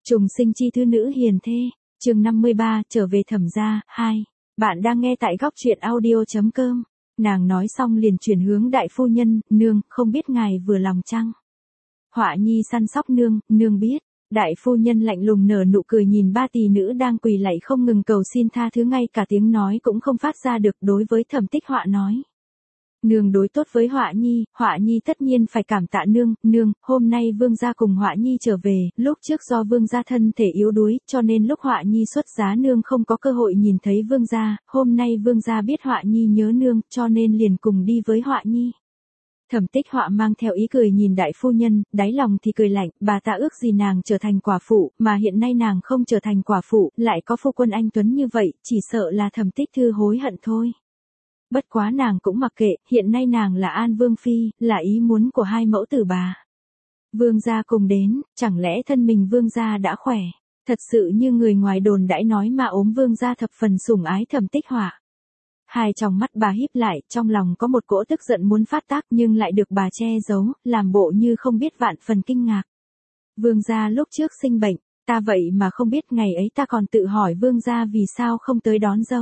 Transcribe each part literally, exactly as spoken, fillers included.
Trùng sinh chi thư nữ hiền thê, chương năm mươi ba, trở về Thẩm gia, hai. Bạn đang nghe tại góc truyện audio chấm com. Nàng nói xong liền chuyển hướng đại phu nhân, nương, không biết ngài vừa lòng chăng? Họa nhi săn sóc nương, nương biết. Đại phu nhân lạnh lùng nở nụ cười nhìn ba tỷ nữ đang quỳ lạy không ngừng cầu xin tha thứ, ngay cả tiếng nói cũng không phát ra được. Đối với Thẩm Tích Họa nói: Nương đối tốt với Họa nhi, Họa nhi tất nhiên phải cảm tạ nương. Nương, hôm nay vương gia cùng Họa nhi trở về, lúc trước do vương gia thân thể yếu đuối, cho nên lúc Họa nhi xuất giá nương không có cơ hội nhìn thấy vương gia. Hôm nay vương gia biết Họa nhi nhớ nương, cho nên liền cùng đi với Họa nhi. Thẩm Tích Họa mang theo ý cười nhìn đại phu nhân, đáy lòng thì cười lạnh, bà ta ước gì nàng trở thành quả phụ, mà hiện nay nàng không trở thành quả phụ, lại có phu quân anh tuấn như vậy, chỉ sợ là Thẩm Tích Thư hối hận thôi. Bất quá nàng cũng mặc kệ, hiện nay nàng là An Vương Phi, là ý muốn của hai mẫu tử bà. Vương gia cùng đến, chẳng lẽ thân mình vương gia đã khỏe, thật sự như người ngoài đồn đãi nói mà ốm? Vương gia thập phần sủng ái Thẩm Tích Họa. Hai tròng mắt bà híp lại, trong lòng có một cỗ tức giận muốn phát tác nhưng lại được bà che giấu, làm bộ như không biết, vạn phần kinh ngạc. Vương gia lúc trước sinh bệnh, ta vậy mà không biết, ngày ấy ta còn tự hỏi vương gia vì sao không tới đón dâu.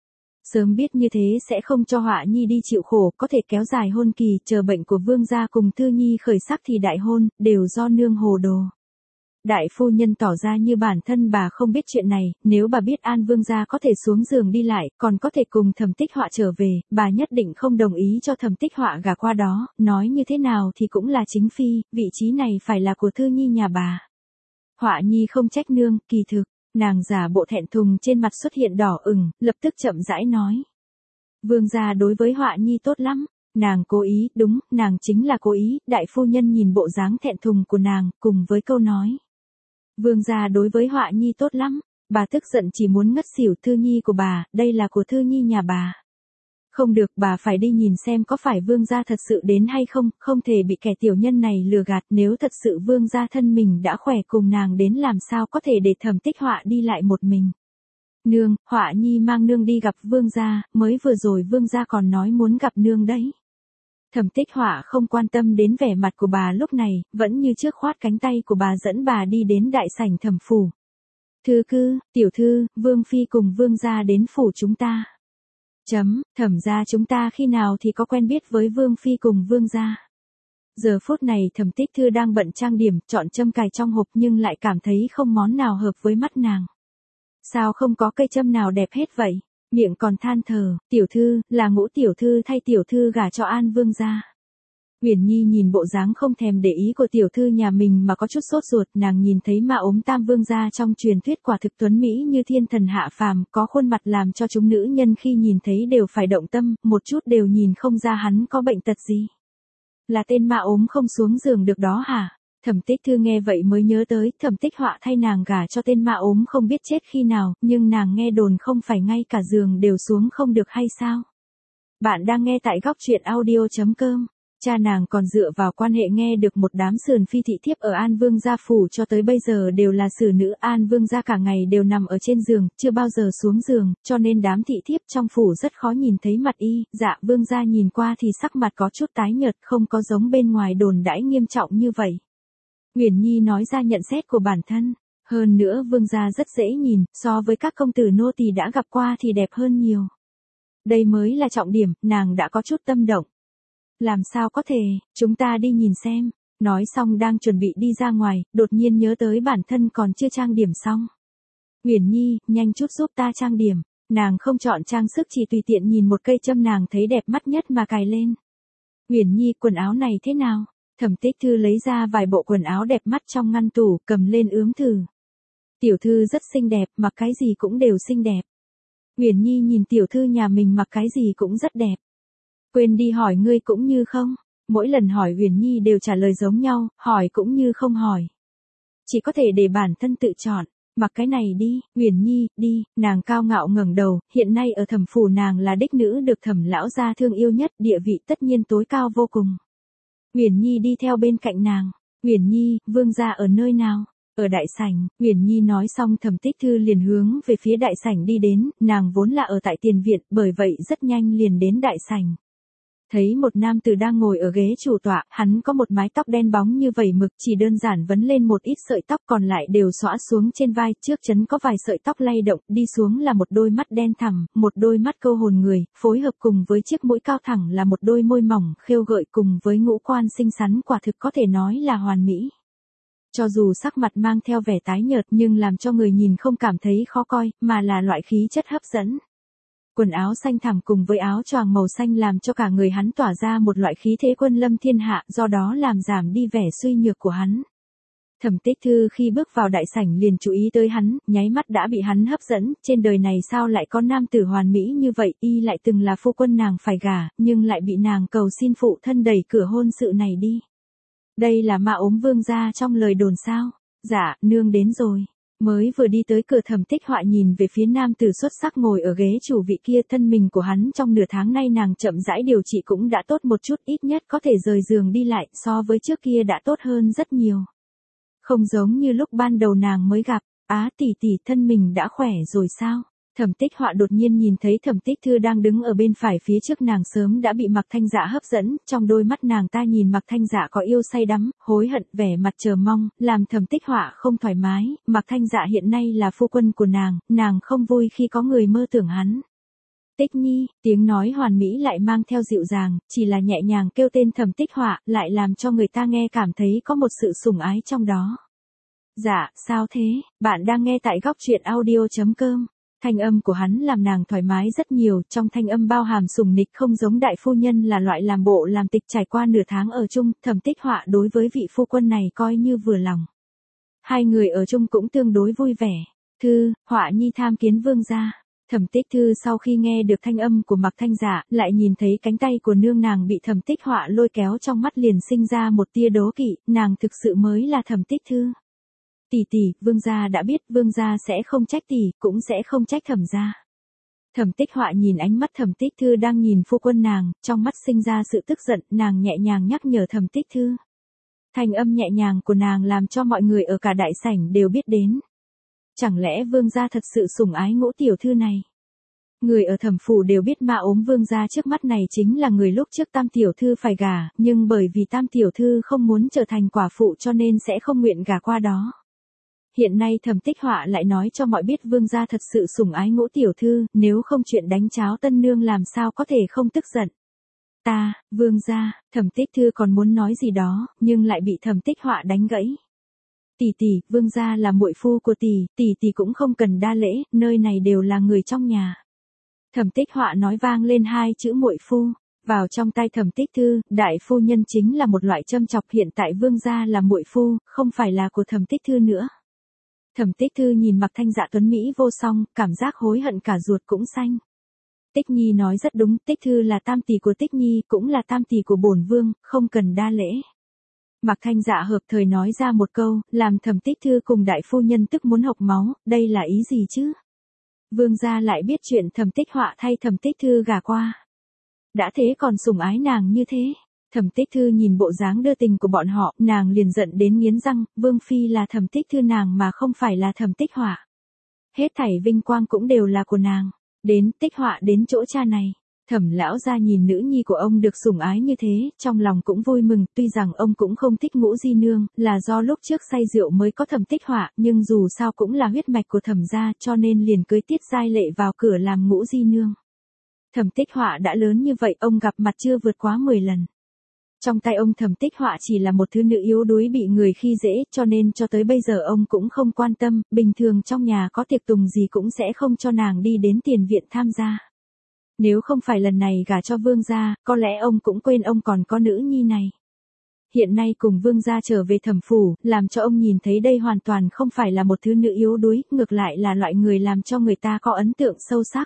Sớm biết như thế sẽ không cho Họa nhi đi chịu khổ, có thể kéo dài hôn kỳ, chờ bệnh của vương gia cùng Thư nhi khởi sắc thì đại hôn, đều do nương hồ đồ. Đại phu nhân tỏ ra như bản thân bà không biết chuyện này, nếu bà biết An vương gia có thể xuống giường đi lại, còn có thể cùng Thẩm Tích Họa trở về, bà nhất định không đồng ý cho Thẩm Tích Họa gả qua đó, nói như thế nào thì cũng là chính phi, vị trí này phải là của Thư nhi nhà bà. Họa nhi không trách nương, kỳ thực, nàng giả bộ thẹn thùng, trên mặt xuất hiện đỏ ửng, lập tức chậm rãi nói: Vương gia đối với Họa nhi tốt lắm, nàng cố ý, đúng, nàng chính là cố ý. Đại phu nhân nhìn bộ dáng thẹn thùng của nàng, cùng với câu nói: Vương gia đối với Họa nhi tốt lắm, bà tức giận chỉ muốn ngất xỉu. Thư nhi của bà, đây là của Thư nhi nhà bà. Không được, bà phải đi nhìn xem có phải vương gia thật sự đến hay không, không thể bị kẻ tiểu nhân này lừa gạt. Nếu thật sự vương gia thân mình đã khỏe cùng nàng đến, làm sao có thể để Thẩm Tích Họa đi lại một mình. Nương, Họa nhi mang nương đi gặp vương gia, mới vừa rồi vương gia còn nói muốn gặp nương đấy. Thẩm Tích Họa không quan tâm đến vẻ mặt của bà lúc này, vẫn như trước khoát cánh tay của bà dẫn bà đi đến đại sảnh thẩm phủ. Thư cư, tiểu thư, vương phi cùng vương gia đến phủ chúng ta. Chấm, Thẩm gia chúng ta khi nào thì có quen biết với vương phi cùng vương gia. Giờ phút này Thẩm Tích Thư đang bận trang điểm, chọn châm cài trong hộp nhưng lại cảm thấy không món nào hợp với mắt nàng. Sao không có cây châm nào đẹp hết vậy? Miệng còn than thở, tiểu thư, là Ngũ tiểu thư thay tiểu thư gả cho An vương gia. Uyển Nhi nhìn bộ dáng không thèm để ý của tiểu thư nhà mình mà có chút sốt ruột, nàng nhìn thấy ma ốm Tam vương gia trong truyền thuyết quả thực tuấn mỹ như thiên thần hạ phàm, có khuôn mặt làm cho chúng nữ nhân khi nhìn thấy đều phải động tâm, một chút đều nhìn không ra hắn có bệnh tật gì. Là tên ma ốm không xuống giường được đó hả? Thẩm Tích Thư nghe vậy mới nhớ tới, Thẩm Tích Họa thay nàng gả cho tên ma ốm không biết chết khi nào, nhưng nàng nghe đồn không phải ngay cả giường đều xuống không được hay sao? Bạn đang nghe tại góc truyện audio chấm com. Cha nàng còn dựa vào quan hệ nghe được một đám sườn phi thị thiếp ở An vương gia phủ cho tới bây giờ đều là xử nữ. An vương gia cả ngày đều nằm ở trên giường, chưa bao giờ xuống giường, cho nên đám thị thiếp trong phủ rất khó nhìn thấy mặt y. Dạ vương gia nhìn qua thì sắc mặt có chút tái nhợt, không có giống bên ngoài đồn đãi nghiêm trọng như vậy. Uyển Nhi nói ra nhận xét của bản thân. Hơn nữa vương gia rất dễ nhìn, so với các công tử nô tỳ đã gặp qua thì đẹp hơn nhiều. Đây mới là trọng điểm, nàng đã có chút tâm động. Làm sao có thể, chúng ta đi nhìn xem. Nói xong đang chuẩn bị đi ra ngoài, đột nhiên nhớ tới bản thân còn chưa trang điểm xong. Uyển Nhi, nhanh chút giúp ta trang điểm. Nàng không chọn trang sức, chỉ tùy tiện nhìn một cây châm nàng thấy đẹp mắt nhất mà cài lên. Uyển Nhi, quần áo này thế nào? Thẩm Tích Thư lấy ra vài bộ quần áo đẹp mắt trong ngăn tủ, cầm lên ướm thử. Tiểu thư rất xinh đẹp, mặc cái gì cũng đều xinh đẹp. Uyển Nhi nhìn tiểu thư nhà mình mặc cái gì cũng rất đẹp. Quên đi hỏi ngươi cũng như không. Mỗi lần hỏi Uyển Nhi đều trả lời giống nhau, hỏi cũng như không hỏi. Chỉ có thể để bản thân tự chọn. Mặc cái này đi, Uyển Nhi, đi. Nàng cao ngạo ngẩng đầu, hiện nay ở thẩm phủ nàng là đích nữ được Thẩm lão gia thương yêu nhất, địa vị tất nhiên tối cao vô cùng. Uyển Nhi đi theo bên cạnh nàng. Uyển Nhi, vương gia ở nơi nào? Ở đại sảnh. Uyển Nhi nói xong Thẩm Tích Thư liền hướng về phía đại sảnh đi đến, nàng vốn là ở tại tiền viện, bởi vậy rất nhanh liền đến đại sảnh. Thấy một nam tử đang ngồi ở ghế chủ tọa, hắn có một mái tóc đen bóng như vẩy mực, chỉ đơn giản vấn lên một ít sợi tóc còn lại đều xõa xuống trên vai, trước chắn có vài sợi tóc lay động, đi xuống là một đôi mắt đen thẳm, một đôi mắt câu hồn người, phối hợp cùng với chiếc mũi cao thẳng là một đôi môi mỏng, khêu gợi cùng với ngũ quan xinh xắn quả thực có thể nói là hoàn mỹ. Cho dù sắc mặt mang theo vẻ tái nhợt nhưng làm cho người nhìn không cảm thấy khó coi, mà là loại khí chất hấp dẫn. Quần áo xanh thẳm cùng với áo choàng màu xanh làm cho cả người hắn tỏa ra một loại khí thế quân lâm thiên hạ, do đó làm giảm đi vẻ suy nhược của hắn. Thẩm Tích Thư khi bước vào đại sảnh liền chú ý tới hắn, nháy mắt đã bị hắn hấp dẫn, trên đời này sao lại có nam tử hoàn mỹ như vậy, y lại từng là phu quân nàng phải gả, nhưng lại bị nàng cầu xin phụ thân đẩy cửa hôn sự này đi. Đây là Ma Ốm Vương gia trong lời đồn sao? Dạ, nương đến rồi. Mới vừa đi tới cửa Thẩm Tích Họa nhìn về phía nam tử xuất sắc ngồi ở ghế chủ vị kia, thân mình của hắn trong nửa tháng nay nàng chậm rãi điều trị cũng đã tốt một chút, ít nhất có thể rời giường đi lại, so với trước kia đã tốt hơn rất nhiều. Không giống như lúc ban đầu nàng mới gặp, á tỷ tỷ thân mình đã khỏe rồi sao? Thẩm Tích Họa đột nhiên nhìn thấy Thẩm Tích Thư đang đứng ở bên phải phía trước nàng, sớm đã bị Mạc Thanh Dạ hấp dẫn, trong đôi mắt nàng ta nhìn Mạc Thanh Dạ có yêu say đắm, hối hận, vẻ mặt chờ mong, làm Thẩm Tích Họa không thoải mái. Mạc Thanh Dạ hiện nay là phu quân của nàng, nàng không vui khi có người mơ tưởng hắn. Tích Nhi, tiếng nói hoàn mỹ lại mang theo dịu dàng, chỉ là nhẹ nhàng kêu tên Thẩm Tích Họa, lại làm cho người ta nghe cảm thấy có một sự sủng ái trong đó. Dạ, sao thế, bạn đang nghe tại góc truyện audio chấm com. Thanh âm của hắn làm nàng thoải mái rất nhiều, trong thanh âm bao hàm sủng nịch, không giống đại phu nhân là loại làm bộ làm tịch. Trải qua nửa tháng ở chung, Thẩm Tích Họa đối với vị phu quân này coi như vừa lòng. Hai người ở chung cũng tương đối vui vẻ. Thư, Họa nhi tham kiến vương gia. Thẩm Tích Thư sau khi nghe được thanh âm của Mạc Thanh Dạ, lại nhìn thấy cánh tay của nương nàng bị Thẩm Tích Họa lôi kéo, trong mắt liền sinh ra một tia đố kỵ, nàng thực sự mới là Thẩm Tích Thư. Tỷ tỷ, vương gia đã biết, vương gia sẽ không trách tỷ, cũng sẽ không trách Thẩm gia. Thẩm Tích Họa nhìn ánh mắt Thẩm Tích Thư đang nhìn phu quân nàng, trong mắt sinh ra sự tức giận, nàng nhẹ nhàng nhắc nhở Thẩm Tích Thư. Thanh âm nhẹ nhàng của nàng làm cho mọi người ở cả đại sảnh đều biết đến. Chẳng lẽ vương gia thật sự sủng ái Ngũ tiểu thư này? Người ở Thẩm phủ đều biết Ma Ốm Vương gia trước mắt này chính là người lúc trước Tam tiểu thư phải gả, nhưng bởi vì Tam tiểu thư không muốn trở thành quả phụ cho nên sẽ không nguyện gả qua đó. Hiện nay Thẩm Tích Họa lại nói cho mọi biết vương gia thật sự sủng ái Ngũ tiểu thư, nếu không chuyện đánh cháo tân nương làm sao có thể không tức giận. Ta, vương gia, Thẩm Tích Thư còn muốn nói gì đó, nhưng lại bị Thẩm Tích Họa đánh gãy. Tỷ tỷ, vương gia là muội phu của tỷ, tỷ tỷ cũng không cần đa lễ, nơi này đều là người trong nhà. Thẩm Tích Họa nói vang lên hai chữ muội phu. Vào trong tay Thẩm Tích Thư, đại phu nhân chính là một loại châm chọc, hiện tại vương gia là muội phu, không phải là của Thẩm Tích Thư nữa. Thẩm Tích Thư nhìn Mạc Thanh Dạ tuấn mỹ vô song, cảm giác hối hận cả ruột cũng xanh. Tích Nhi nói rất đúng, Tích Thư là tam tỷ của Tích Nhi, cũng là tam tỷ của bổn vương, không cần đa lễ. Mạc Thanh Dạ hợp thời nói ra một câu, làm Thẩm Tích Thư cùng đại phu nhân tức muốn hộc máu, đây là ý gì chứ? Vương gia lại biết chuyện Thẩm Tích Họa thay Thẩm Tích Thư gả qua. Đã thế còn sủng ái nàng như thế. Thẩm Tích Thư nhìn bộ dáng đưa tình của bọn họ, nàng liền giận đến nghiến răng, Vương phi là Thẩm Tích Thư nàng mà không phải là Thẩm Tích Họa. Hết thảy vinh quang cũng đều là của nàng. Đến, Tích Họa đến chỗ cha này. Thẩm lão gia nhìn nữ nhi của ông được sủng ái như thế, trong lòng cũng vui mừng, tuy rằng ông cũng không thích Ngũ di nương, là do lúc trước say rượu mới có Thẩm Tích Họa, nhưng dù sao cũng là huyết mạch của Thẩm gia, cho nên liền cưới Tiết Giai Lệ vào cửa làm Ngũ di nương. Thẩm Tích Họa đã lớn như vậy, ông gặp mặt chưa vượt quá mười lần. Trong tay ông Thẩm Tích Họa chỉ là một thứ nữ yếu đuối bị người khi dễ, cho nên cho tới bây giờ ông cũng không quan tâm, bình thường trong nhà có tiệc tùng gì cũng sẽ không cho nàng đi đến tiền viện tham gia. Nếu không phải lần này gả cho vương gia, có lẽ ông cũng quên ông còn có nữ nhi này. Hiện nay cùng vương gia trở về Thẩm phủ, làm cho ông nhìn thấy đây hoàn toàn không phải là một thứ nữ yếu đuối, ngược lại là loại người làm cho người ta có ấn tượng sâu sắc.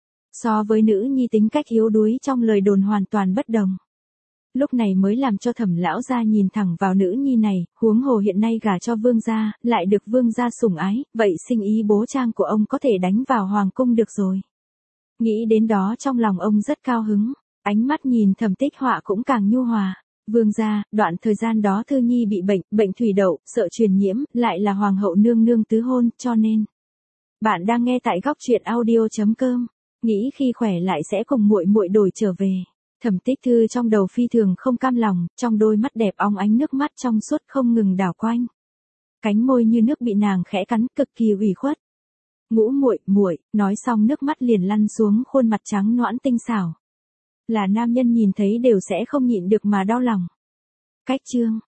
So với nữ nhi tính cách yếu đuối trong lời đồn hoàn toàn bất đồng. Lúc này mới làm cho Thẩm lão gia nhìn thẳng vào nữ nhi này, huống hồ hiện nay gả cho vương gia, lại được vương gia sủng ái, vậy sinh ý bố trang của ông có thể đánh vào hoàng cung được rồi. Nghĩ đến đó trong lòng ông rất cao hứng, ánh mắt nhìn Thẩm Tích Họa cũng càng nhu hòa. Vương gia, đoạn thời gian đó Thư Nhi bị bệnh, bệnh thủy đậu, sợ truyền nhiễm, lại là hoàng hậu nương nương tứ hôn, cho nên. Bạn đang nghe tại góc truyện audio chấm com, nghĩ khi khỏe lại sẽ cùng muội muội đổi trở về. Thẩm Tích Thư trong đầu phi thường không cam lòng, trong đôi mắt đẹp óng ánh nước mắt trong suốt không ngừng đảo quanh. Cánh môi như nước bị nàng khẽ cắn, cực kỳ ủy khuất. Ngũ muội, muội, nói xong nước mắt liền lăn xuống khuôn mặt trắng nõn tinh xảo. Là nam nhân nhìn thấy đều sẽ không nhịn được mà đau lòng. Cách chương